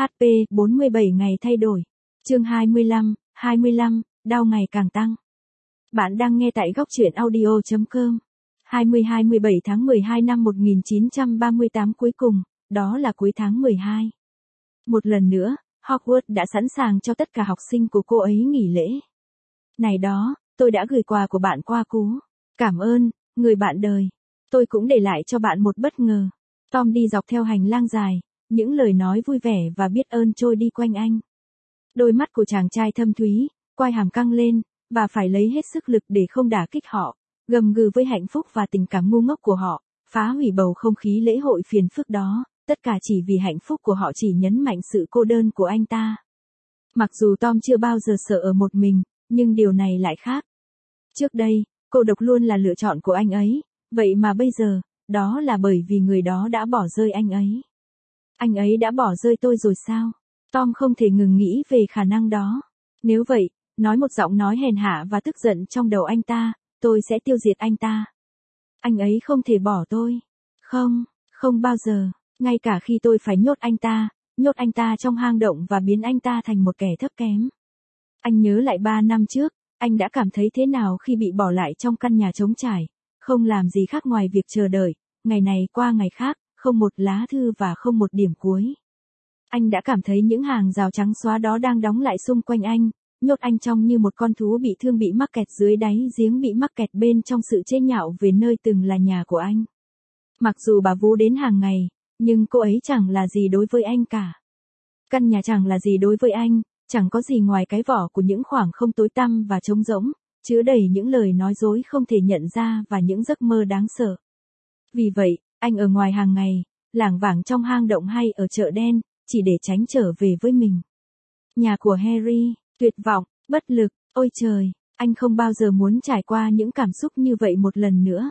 HP 47 ngày thay đổi. Chương 25, đau ngày càng tăng. Bạn đang nghe tại góc truyện audio.com. 27 tháng 12 năm 1938 cuối cùng, đó là cuối tháng 12. Một lần nữa, Hogwarts đã sẵn sàng cho tất cả học sinh của cô ấy nghỉ lễ. Này đó, tôi đã gửi quà của bạn qua cú. Cảm ơn, người bạn đời. Tôi cũng để lại cho bạn một bất ngờ. Tom đi dọc theo hành lang dài, những lời nói vui vẻ và biết ơn trôi đi quanh anh. Đôi mắt của chàng trai thâm thúy, quai hàm căng lên, và phải lấy hết sức lực để không đả kích họ, gầm gừ với hạnh phúc và tình cảm ngu ngốc của họ, phá hủy bầu không khí lễ hội phiền phức đó, tất cả chỉ vì hạnh phúc của họ chỉ nhấn mạnh sự cô đơn của anh ta. Mặc dù Tom chưa bao giờ sợ ở một mình, nhưng điều này lại khác. Trước đây, cô độc luôn là lựa chọn của anh ấy, vậy mà bây giờ, đó là bởi vì người đó đã bỏ rơi anh ấy. Anh ấy đã bỏ rơi tôi rồi sao? Tom không thể ngừng nghĩ về khả năng đó. Nếu vậy, nói một giọng nói hèn hạ và tức giận trong đầu anh ta, tôi sẽ tiêu diệt anh ta. Anh ấy không thể bỏ tôi. Không, không bao giờ, ngay cả khi tôi phải nhốt anh ta trong hang động và biến anh ta thành một kẻ thấp kém. Anh nhớ lại 3 năm trước, anh đã cảm thấy thế nào khi bị bỏ lại trong căn nhà trống trải, không làm gì khác ngoài việc chờ đợi, ngày này qua ngày khác, không một lá thư và không một điểm cuối. Anh đã cảm thấy những hàng rào trắng xóa đó đang đóng lại xung quanh anh, nhốt anh trong như một con thú bị thương bị mắc kẹt dưới đáy giếng bị mắc kẹt bên trong sự chế nhạo về nơi từng là nhà của anh. Mặc dù bà Vú đến hàng ngày, nhưng cô ấy chẳng là gì đối với anh cả. Căn nhà chẳng là gì đối với anh, chẳng có gì ngoài cái vỏ của những khoảng không tối tăm và trống rỗng, chứa đầy những lời nói dối không thể nhận ra và những giấc mơ đáng sợ. Vì vậy, anh ở ngoài hàng ngày, lảng vảng trong hang động hay ở chợ đen, chỉ để tránh trở về với mình. Nhà của Harry, tuyệt vọng, bất lực, ôi trời, anh không bao giờ muốn trải qua những cảm xúc như vậy một lần nữa.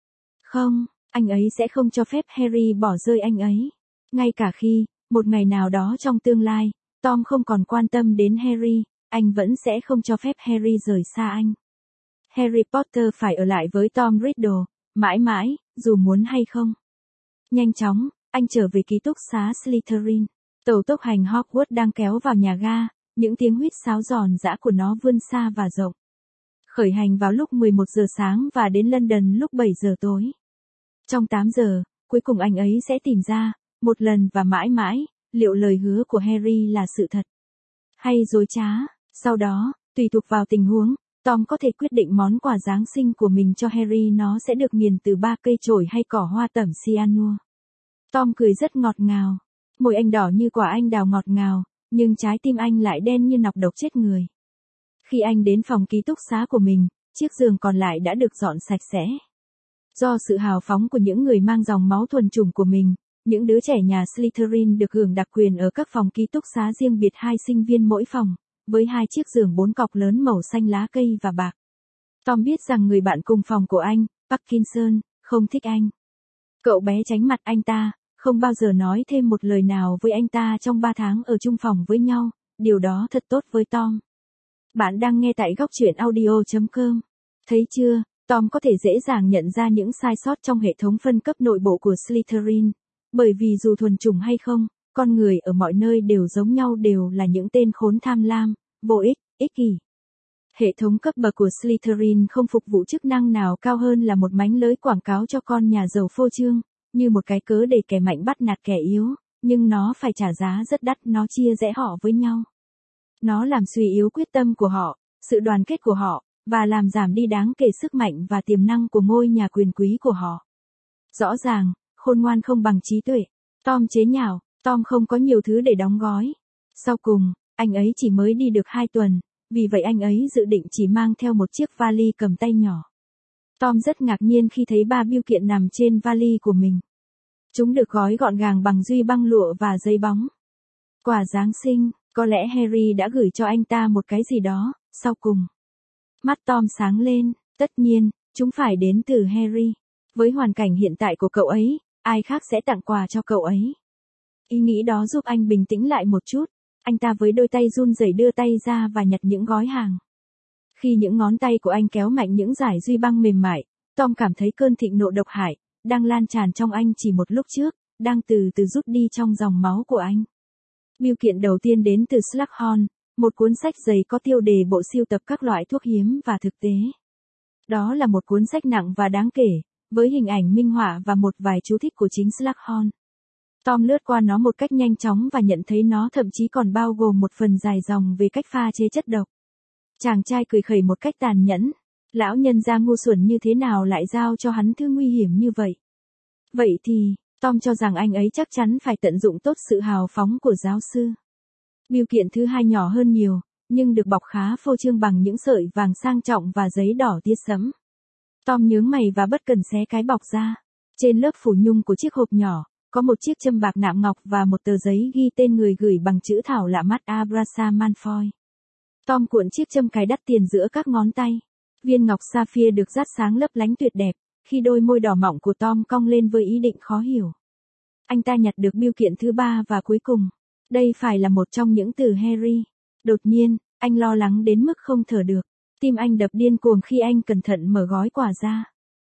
Không, anh ấy sẽ không cho phép Harry bỏ rơi anh ấy. Ngay cả khi, một ngày nào đó trong tương lai, Tom không còn quan tâm đến Harry, anh vẫn sẽ không cho phép Harry rời xa anh. Harry Potter phải ở lại với Tom Riddle, mãi mãi, dù muốn hay không. Nhanh chóng, anh trở về ký túc xá Slytherin. Tàu tốc hành Hogwarts đang kéo vào nhà ga, những tiếng huýt sáo giòn giã của nó vươn xa và rộng. Khởi hành vào lúc 11 giờ sáng và đến London lúc 7 giờ tối. Trong 8 giờ, cuối cùng anh ấy sẽ tìm ra, một lần và mãi mãi, liệu lời hứa của Harry là sự thật hay dối trá. Sau đó, tùy thuộc vào tình huống, Tom có thể quyết định món quà Giáng sinh của mình cho Harry nó sẽ được nghiền từ 3 cây chổi hay cỏ hoa tẩm cyanua. Tom cười rất ngọt ngào. Môi anh đỏ như quả anh đào ngọt ngào, nhưng trái tim anh lại đen như nọc độc chết người. Khi anh đến phòng ký túc xá của mình, chiếc giường còn lại đã được dọn sạch sẽ. Do sự hào phóng của những người mang dòng máu thuần chủng của mình, những đứa trẻ nhà Slytherin được hưởng đặc quyền ở các phòng ký túc xá riêng biệt 2 sinh viên mỗi phòng, với 2 chiếc giường 4 cọc lớn màu xanh lá cây và bạc. Tom biết rằng người bạn cùng phòng của anh, Parkinson, không thích anh. Cậu bé tránh mặt anh ta, không bao giờ nói thêm một lời nào với anh ta trong 3 tháng ở chung phòng với nhau, điều đó thật tốt với Tom. Bạn đang nghe tại góc truyện audio.com. Thấy chưa, Tom có thể dễ dàng nhận ra những sai sót trong hệ thống phân cấp nội bộ của Slytherin, bởi vì dù thuần chủng hay không, con người ở mọi nơi đều giống nhau, đều là những tên khốn tham lam, vô ích, ích kỷ. Hệ thống cấp bậc của Slytherin không phục vụ chức năng nào cao hơn là một mánh lới quảng cáo cho con nhà giàu phô trương, như một cái cớ để kẻ mạnh bắt nạt kẻ yếu, nhưng nó phải trả giá rất đắt, nó chia rẽ họ với nhau. Nó làm suy yếu quyết tâm của họ, sự đoàn kết của họ, và làm giảm đi đáng kể sức mạnh và tiềm năng của ngôi nhà quyền quý của họ. Rõ ràng, khôn ngoan không bằng trí tuệ. Tom chế nhạo, Tom không có nhiều thứ để đóng gói. Sau cùng, anh ấy chỉ mới đi được 2 tuần, vì vậy anh ấy dự định chỉ mang theo một chiếc vali cầm tay nhỏ. Tom rất ngạc nhiên khi thấy 3 bưu kiện nằm trên vali của mình. Chúng được gói gọn gàng bằng duy băng lụa và giấy bóng. Quà Giáng sinh, có lẽ Harry đã gửi cho anh ta một cái gì đó, sau cùng. Mắt Tom sáng lên, tất nhiên, chúng phải đến từ Harry. Với hoàn cảnh hiện tại của cậu ấy, ai khác sẽ tặng quà cho cậu ấy. Ý nghĩ đó giúp anh bình tĩnh lại một chút. Anh ta với đôi tay run rẩy đưa tay ra và nhặt những gói hàng. Khi những ngón tay của anh kéo mạnh những dải duy băng mềm mại, Tom cảm thấy cơn thịnh nộ độc hại, đang lan tràn trong anh chỉ một lúc trước, đang từ từ rút đi trong dòng máu của anh. Bưu kiện đầu tiên đến từ Slughorn, một cuốn sách dày có tiêu đề bộ sưu tập các loại thuốc hiếm và thực tế. Đó là một cuốn sách nặng và đáng kể, với hình ảnh minh họa và một vài chú thích của chính Slughorn. Tom lướt qua nó một cách nhanh chóng và nhận thấy nó thậm chí còn bao gồm một phần dài dòng về cách pha chế chất độc. Chàng trai cười khẩy một cách tàn nhẫn. Lão nhân gia ngu xuẩn như thế nào lại giao cho hắn thứ nguy hiểm như vậy? Vậy thì, Tom cho rằng anh ấy chắc chắn phải tận dụng tốt sự hào phóng của giáo sư. Bưu kiện thứ hai nhỏ hơn nhiều, nhưng được bọc khá phô trương bằng những sợi vàng sang trọng và giấy đỏ tia sẫm. Tom nhướng mày và bất cần xé cái bọc ra. Trên lớp phủ nhung của chiếc hộp nhỏ, có một chiếc châm bạc nạm ngọc và một tờ giấy ghi tên người gửi bằng chữ thảo lạ mắt Abraham Malfoy. Tom cuộn chiếc châm cài đắt tiền giữa các ngón tay. Viên ngọc sapphire được dát sáng lấp lánh tuyệt đẹp, khi đôi môi đỏ mọng của Tom cong lên với ý định khó hiểu. Anh ta nhặt được bưu kiện thứ ba và cuối cùng. Đây phải là một trong những từ Harry. Đột nhiên, anh lo lắng đến mức không thở được. Tim anh đập điên cuồng khi anh cẩn thận mở gói quà ra.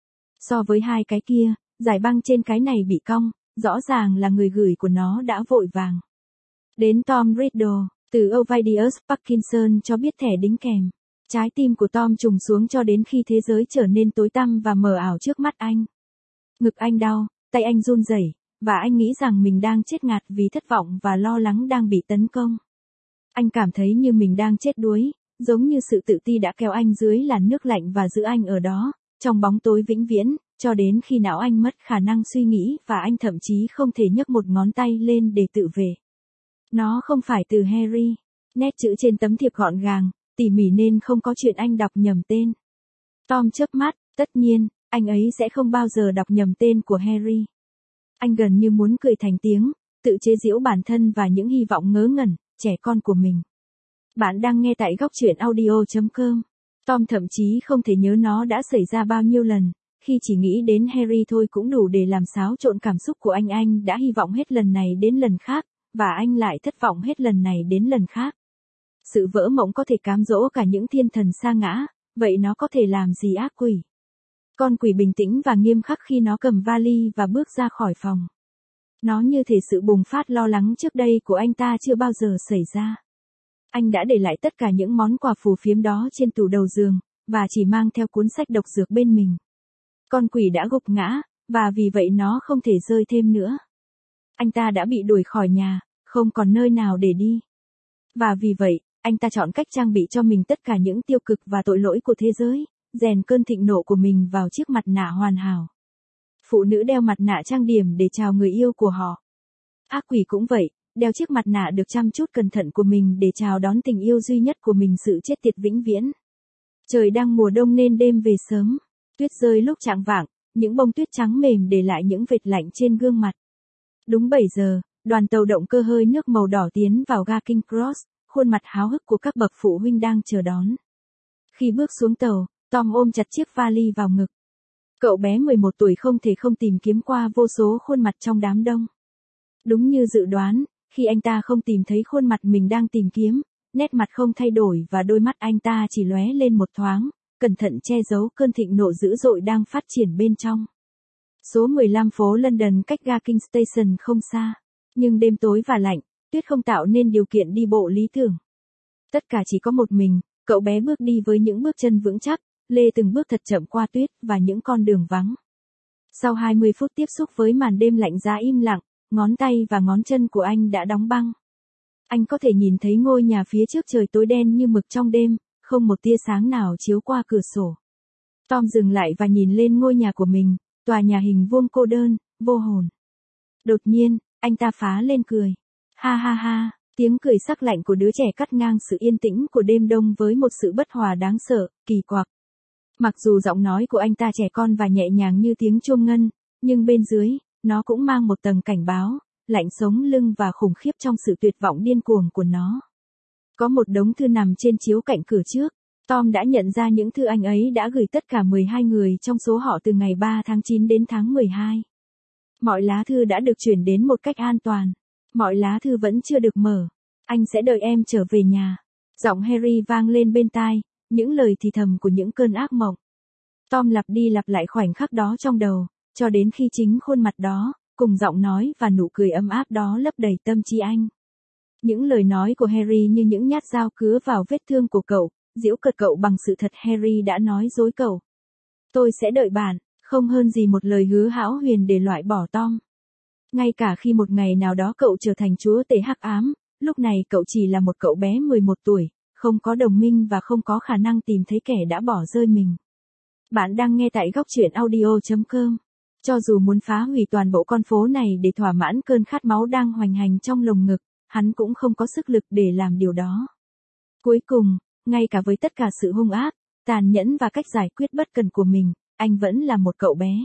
So với hai cái kia, dải băng trên cái này bị cong, rõ ràng là người gửi của nó đã vội vàng. Đến Tom Riddle, từ Ovidius Parkinson cho biết thẻ đính kèm. Trái tim của Tom trùng xuống cho đến khi thế giới trở nên tối tăm và mờ ảo trước mắt anh. Ngực anh đau, tay anh run rẩy, và anh nghĩ rằng mình đang chết ngạt vì thất vọng và lo lắng đang bị tấn công. Anh cảm thấy như mình đang chết đuối, giống như sự tự ti đã kéo anh dưới làn nước lạnh và giữ anh ở đó, trong bóng tối vĩnh viễn, cho đến khi não anh mất khả năng suy nghĩ và anh thậm chí không thể nhấc một ngón tay lên để tự vệ. Nó không phải từ Harry. Nét chữ trên tấm thiệp gọn gàng, tỉ mỉ nên không có chuyện anh đọc nhầm tên. Tom chớp mắt, tất nhiên, anh ấy sẽ không bao giờ đọc nhầm tên của Harry. Anh gần như muốn cười thành tiếng, tự chế giễu bản thân và những hy vọng ngớ ngẩn, trẻ con của mình. Bạn đang nghe tại góc truyện audio.com. Tom thậm chí không thể nhớ nó đã xảy ra bao nhiêu lần, khi chỉ nghĩ đến Harry thôi cũng đủ để làm xáo trộn cảm xúc của anh. Anh đã hy vọng hết lần này đến lần khác, và anh lại thất vọng hết lần này đến lần khác. Sự vỡ mộng có thể cám dỗ cả những thiên thần sa ngã, vậy nó có thể làm gì ác quỷ? Con quỷ bình tĩnh và nghiêm khắc khi nó cầm vali và bước ra khỏi phòng. Nó như thể sự bùng phát lo lắng trước đây của anh ta chưa bao giờ xảy ra. Anh đã để lại tất cả những món quà phù phiếm đó trên tủ đầu giường, và chỉ mang theo cuốn sách độc dược bên mình. Con quỷ đã gục ngã, và vì vậy nó không thể rơi thêm nữa. Anh ta đã bị đuổi khỏi nhà, không còn nơi nào để đi. Và vì vậy, anh ta chọn cách trang bị cho mình tất cả những tiêu cực và tội lỗi của thế giới, rèn cơn thịnh nộ của mình vào chiếc mặt nạ hoàn hảo. Phụ nữ đeo mặt nạ trang điểm để chào người yêu của họ. Ác quỷ cũng vậy, đeo chiếc mặt nạ được chăm chút cẩn thận của mình để chào đón tình yêu duy nhất của mình, sự chết tiệt vĩnh viễn. Trời đang mùa đông nên đêm về sớm. Tuyết rơi lúc chạng vạng, những bông tuyết trắng mềm để lại những vệt lạnh trên gương mặt. Đúng 7 giờ, đoàn tàu động cơ hơi nước màu đỏ tiến vào ga King Cross, khuôn mặt háo hức của các bậc phụ huynh đang chờ đón. Khi bước xuống tàu, Tom ôm chặt chiếc vali vào ngực. Cậu bé 11 tuổi không thể không tìm kiếm qua vô số khuôn mặt trong đám đông. Đúng như dự đoán, khi anh ta không tìm thấy khuôn mặt mình đang tìm kiếm, nét mặt không thay đổi và đôi mắt anh ta chỉ lóe lên một thoáng, cẩn thận che giấu cơn thịnh nộ dữ dội đang phát triển bên trong. Số 15 phố London cách ga King Station không xa, nhưng đêm tối và lạnh, tuyết không tạo nên điều kiện đi bộ lý tưởng. Tất cả chỉ có một mình, cậu bé bước đi với những bước chân vững chắc, lê từng bước thật chậm qua tuyết và những con đường vắng. Sau 20 phút tiếp xúc với màn đêm lạnh giá im lặng, ngón tay và ngón chân của anh đã đóng băng. Anh có thể nhìn thấy ngôi nhà phía trước, trời tối đen như mực trong đêm, không một tia sáng nào chiếu qua cửa sổ. Tom dừng lại và nhìn lên ngôi nhà của mình, tòa nhà hình vuông cô đơn, vô hồn. Đột nhiên, anh ta phá lên cười. Ha ha ha, tiếng cười sắc lạnh của đứa trẻ cắt ngang sự yên tĩnh của đêm đông với một sự bất hòa đáng sợ, kỳ quặc. Mặc dù giọng nói của anh ta trẻ con và nhẹ nhàng như tiếng chuông ngân, nhưng bên dưới, nó cũng mang một tầng cảnh báo, lạnh sống lưng và khủng khiếp trong sự tuyệt vọng điên cuồng của nó. Có một đống thư nằm trên chiếu cạnh cửa trước. Tom đã nhận ra những thư anh ấy đã gửi tất cả 12 người trong số họ từ ngày 3 tháng 9 đến tháng 12. Mọi lá thư đã được chuyển đến một cách an toàn. Mọi lá thư vẫn chưa được mở. Anh sẽ đợi em trở về nhà. Giọng Harry vang lên bên tai, những lời thì thầm của những cơn ác mộng. Tom lặp đi lặp lại khoảnh khắc đó trong đầu, cho đến khi chính khuôn mặt đó, cùng giọng nói và nụ cười ấm áp đó lấp đầy tâm trí anh. Những lời nói của Harry như những nhát dao cứa vào vết thương của cậu, giễu cợt cậu bằng sự thật Harry đã nói dối cậu. Tôi sẽ đợi bạn, không hơn gì một lời hứa hão huyền để loại bỏ Tom. Ngay cả khi một ngày nào đó cậu trở thành chúa tể hắc ám, lúc này cậu chỉ là một cậu bé 11 tuổi, không có đồng minh và không có khả năng tìm thấy kẻ đã bỏ rơi mình. Bạn đang nghe tại góc truyện audio.com. Cho dù muốn phá hủy toàn bộ con phố này để thỏa mãn cơn khát máu đang hoành hành trong lồng ngực, hắn cũng không có sức lực để làm điều đó. Cuối cùng, ngay cả với tất cả sự hung ác, tàn nhẫn và cách giải quyết bất cần của mình, anh vẫn là một cậu bé.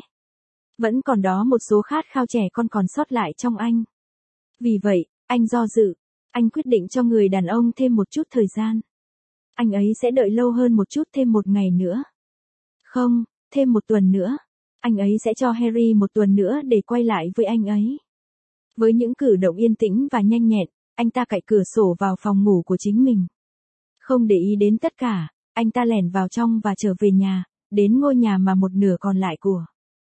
Vẫn còn đó một số khát khao trẻ con còn sót lại trong anh. Vì vậy, anh do dự. Anh quyết định cho người đàn ông thêm một chút thời gian. Anh ấy sẽ đợi lâu hơn một chút, thêm một ngày nữa. Không, thêm một tuần nữa. Anh ấy sẽ cho Harry một tuần nữa để quay lại với anh ấy. Với những cử động yên tĩnh và nhanh nhẹn, anh ta cạy cửa sổ vào phòng ngủ của chính mình. Không để ý đến tất cả, anh ta lẻn vào trong và trở về nhà, đến ngôi nhà mà một nửa còn lại của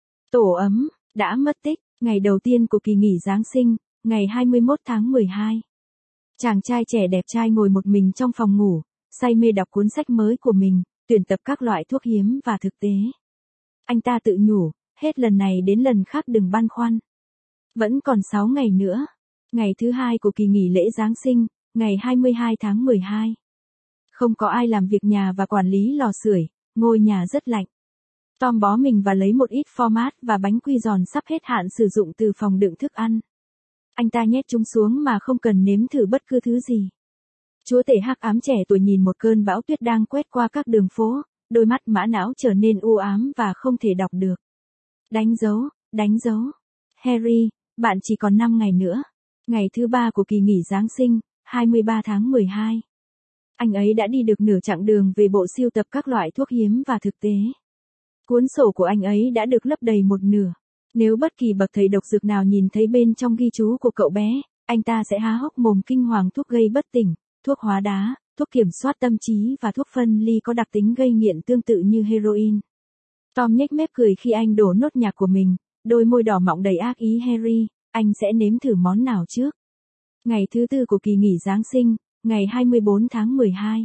tổ ấm đã mất tích. Ngày đầu tiên của kỳ nghỉ Giáng sinh, ngày 21 tháng 12. Chàng trai trẻ đẹp trai ngồi một mình trong phòng ngủ, say mê đọc cuốn sách mới của mình, tuyển tập các loại thuốc hiếm và thực tế. Anh ta tự nhủ, hết lần này đến lần khác đừng băn khoăn. Vẫn còn 6 ngày nữa. Ngày thứ 2 của kỳ nghỉ lễ Giáng sinh, ngày 22 tháng 12. Không có ai làm việc nhà và quản lý lò sưởi, ngôi nhà rất lạnh. Tom bó mình và lấy một ít format và bánh quy giòn sắp hết hạn sử dụng từ phòng đựng thức ăn. Anh ta nhét chúng xuống mà không cần nếm thử bất cứ thứ gì. Chúa tể hắc ám trẻ tuổi nhìn một cơn bão tuyết đang quét qua các đường phố, đôi mắt mã não trở nên u ám và không thể đọc được. Đánh dấu, đánh dấu. Harry, bạn chỉ còn 5 ngày nữa. Ngày thứ 3 của kỳ nghỉ Giáng sinh, 23 tháng 12. Anh ấy đã đi được nửa chặng đường về bộ sưu tập các loại thuốc hiếm và thực tế. Cuốn sổ của anh ấy đã được lấp đầy một nửa. Nếu bất kỳ bậc thầy độc dược nào nhìn thấy bên trong ghi chú của cậu bé, anh ta sẽ há hốc mồm kinh hoàng. Thuốc gây bất tỉnh, thuốc hóa đá, thuốc kiểm soát tâm trí và thuốc phân ly có đặc tính gây nghiện tương tự như heroin. Tom nhếch mép cười khi anh đổ nốt nhạc của mình, đôi môi đỏ mọng đầy ác ý. Harry, anh sẽ nếm thử món nào trước? Ngày thứ 4 của kỳ nghỉ Giáng sinh, ngày 24 tháng 12.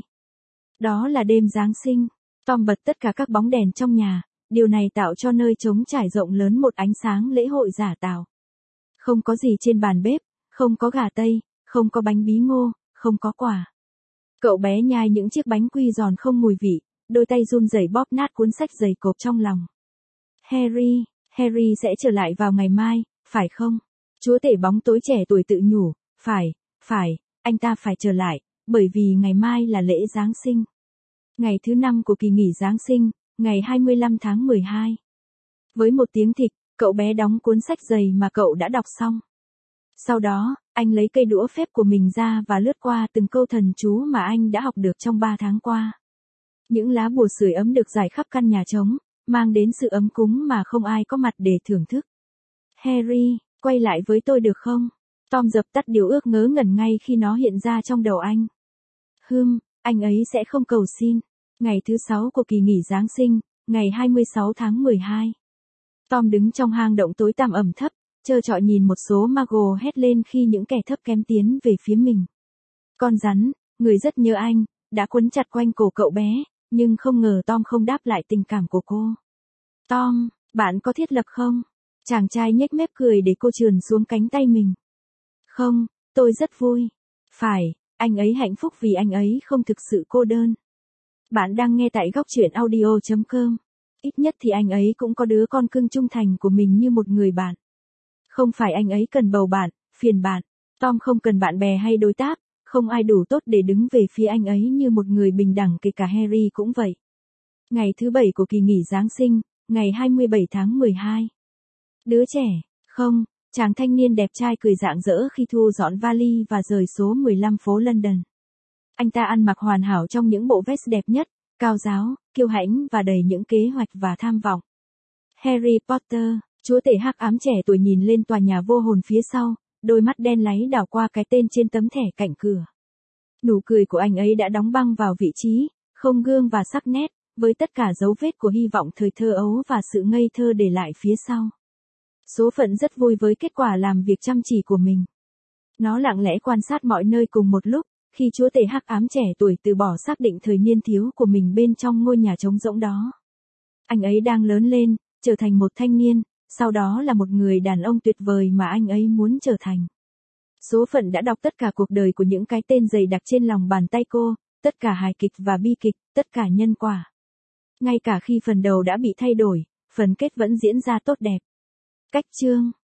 Đó là đêm Giáng sinh. Tom bật tất cả các bóng đèn trong nhà, điều này tạo cho nơi trống trải rộng lớn một ánh sáng lễ hội giả tạo. Không có gì trên bàn bếp, không có gà tây, không có bánh bí ngô, không có quả. Cậu bé nhai những chiếc bánh quy giòn không mùi vị, đôi tay run rẩy bóp nát cuốn sách dày cộp trong lòng. Harry sẽ trở lại vào ngày mai, phải không? Chúa tể bóng tối trẻ tuổi tự nhủ, phải, anh ta phải trở lại, bởi vì ngày mai là lễ Giáng sinh. Ngày thứ 5 của kỳ nghỉ Giáng sinh, ngày 25 tháng 12. Với một tiếng thịch, cậu bé đóng cuốn sách dày mà cậu đã đọc xong. Sau đó, anh lấy cây đũa phép của mình ra và lướt qua từng câu thần chú mà anh đã học được trong 3 tháng qua. Những lá bùa sưởi ấm được rải khắp căn nhà trống, mang đến sự ấm cúng mà không ai có mặt để thưởng thức. Harry, quay lại với tôi được không? Tom dập tắt điều ước ngớ ngẩn ngay khi nó hiện ra trong đầu anh. Anh ấy sẽ không cầu xin. Ngày thứ 6 của kỳ nghỉ Giáng sinh, ngày 26 tháng 12. Tom đứng trong hang động tối tăm ẩm thấp, trơ trọi nhìn một số Muggle hét lên khi những kẻ thấp kém tiến về phía mình. Con rắn, người rất nhớ anh, đã quấn chặt quanh cổ cậu bé, nhưng không ngờ Tom không đáp lại tình cảm của cô. Tom, bạn có thiết lập không? Chàng trai nhếch mép cười để cô trườn xuống cánh tay mình. Không, tôi rất vui. Phải, anh ấy hạnh phúc vì anh ấy không thực sự cô đơn. Bạn đang nghe tại góc truyện audio.com. Ít nhất thì anh ấy cũng có đứa con cưng trung thành của mình như một người bạn. Không phải anh ấy cần bầu bạn, phiền bạn. Tom không cần bạn bè hay đối tác, không ai đủ tốt để đứng về phía anh ấy như một người bình đẳng, kể cả Harry cũng vậy. Ngày thứ 7 của kỳ nghỉ Giáng sinh, ngày 27 tháng 12. Đứa trẻ, không, chàng thanh niên đẹp trai cười rạng rỡ khi thu dọn vali và rời số 15 phố London. Anh ta ăn mặc hoàn hảo trong những bộ vest đẹp nhất, cao ráo, kiêu hãnh và đầy những kế hoạch và tham vọng. Harry Potter, chúa tể hắc ám trẻ tuổi nhìn lên tòa nhà vô hồn phía sau, đôi mắt đen láy đảo qua cái tên trên tấm thẻ cạnh cửa. Nụ cười của anh ấy đã đóng băng vào vị trí, không gương và sắc nét, với tất cả dấu vết của hy vọng thời thơ ấu và sự ngây thơ để lại phía sau. Số phận rất vui với kết quả làm việc chăm chỉ của mình. Nó lặng lẽ quan sát mọi nơi cùng một lúc, khi chúa tể hắc ám trẻ tuổi từ bỏ xác định thời niên thiếu của mình bên trong ngôi nhà trống rỗng đó. Anh ấy đang lớn lên, trở thành một thanh niên, sau đó là một người đàn ông tuyệt vời mà anh ấy muốn trở thành. Số phận đã đọc tất cả cuộc đời của những cái tên dày đặc trên lòng bàn tay cô, tất cả hài kịch và bi kịch, tất cả nhân quả. Ngay cả khi phần đầu đã bị thay đổi, phần kết vẫn diễn ra tốt đẹp. Cách chương